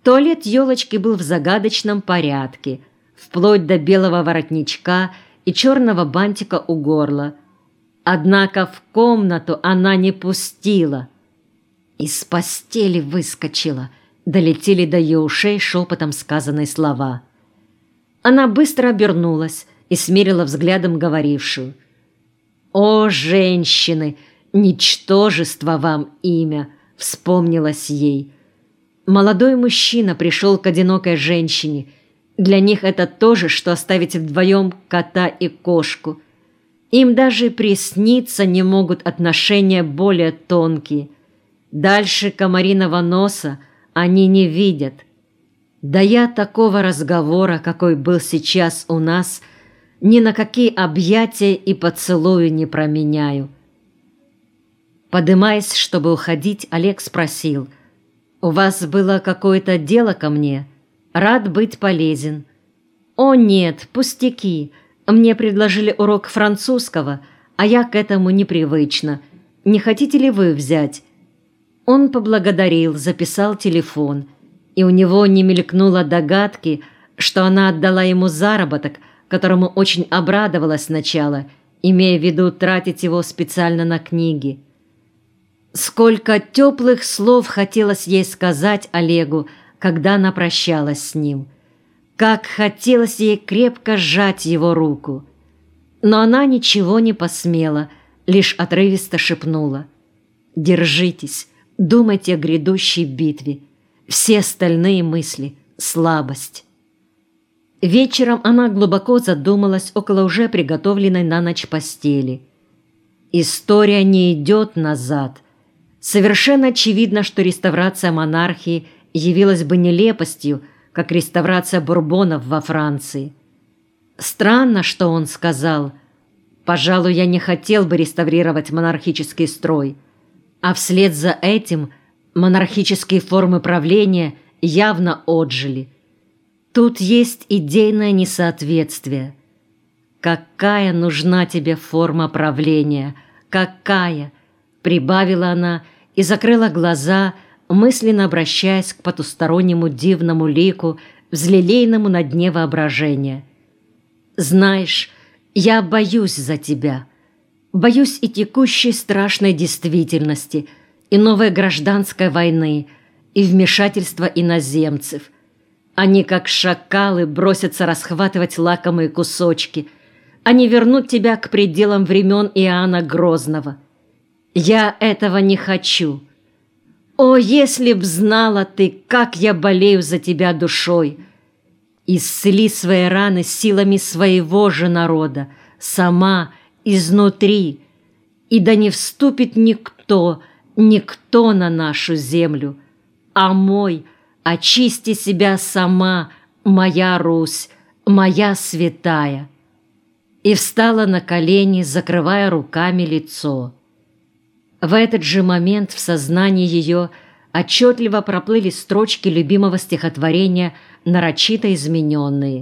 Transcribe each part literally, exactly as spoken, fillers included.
Туалет елочки был в загадочном порядке, вплоть до белого воротничка и черного бантика у горла. Однако в комнату она не пустила. Из постели выскочила, долетели до ее ушей шепотом сказанные слова. Она быстро обернулась и смерила взглядом говорившую. «О, женщины, ничтожество вам имя!» — вспомнилось ей. Молодой мужчина пришел к одинокой женщине. Для них это то же, что оставить вдвоем кота и кошку. Им даже присниться не могут отношения более тонкие. Дальше комариного носа они не видят. Да я такого разговора, какой был сейчас у нас, ни на какие объятия и поцелуи не променяю. Подымаясь, чтобы уходить, Олег спросил: «У вас было какое-то дело ко мне? Рад быть полезен». «О нет, пустяки. Мне предложили урок французского, а я к этому непривычна. Не хотите ли вы взять?» Он поблагодарил, записал телефон, и у него не мелькнуло догадки, что она отдала ему заработок, которому очень обрадовалась сначала, имея в виду тратить его специально на книги. Сколько теплых слов хотелось ей сказать Олегу, когда она прощалась с ним. Как хотелось ей крепко сжать его руку. Но она ничего не посмела, лишь отрывисто шепнула: «Держитесь, думайте о грядущей битве. Все остальные мысли — слабость». Вечером она глубоко задумалась около уже приготовленной на ночь постели. История не идет назад. Совершенно очевидно, что реставрация монархии явилась бы нелепостью, как реставрация бурбонов во Франции. Странно, что он сказал: «Пожалуй, я не хотел бы реставрировать монархический строй», а вслед за этим монархические формы правления явно отжили. Тут есть идейное несоответствие. «Какая нужна тебе форма правления? Какая?» — прибавила она и закрыла глаза, мысленно обращаясь к потустороннему дивному лику, взлелеянному на дне воображения. «Знаешь, я боюсь за тебя. Боюсь и текущей страшной действительности, и новой гражданской войны, и вмешательства иноземцев. Они, как шакалы, бросятся расхватывать лакомые кусочки. Они вернут тебя к пределам времен Иоанна Грозного. Я этого не хочу. О, если б знала ты, как я болею за тебя душой! Исцели свои раны силами своего же народа, сама, изнутри, и да не вступит никто, никто на нашу землю, а мой, очисти себя сама, моя Русь, моя святая». И встала на колени, закрывая руками лицо. В этот же момент в сознании ее отчетливо проплыли строчки любимого стихотворения, нарочито измененные.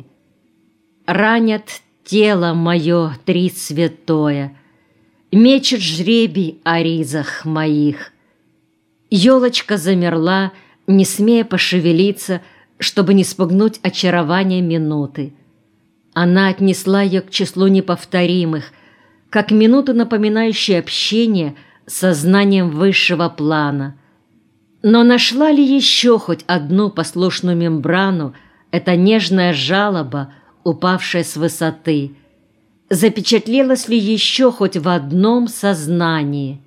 «Ранят тело мое три святое, мечет жребий о ризах моих». Елочка замерла, не смея пошевелиться, чтобы не спугнуть очарование минуты. Она отнесла ее к числу неповторимых, как минуту, напоминающую общение с сознанием высшего плана. Но нашла ли еще хоть одну послушную мембрану эта нежная жалоба, упавшая с высоты? Запечатлелась ли еще хоть в одном сознании?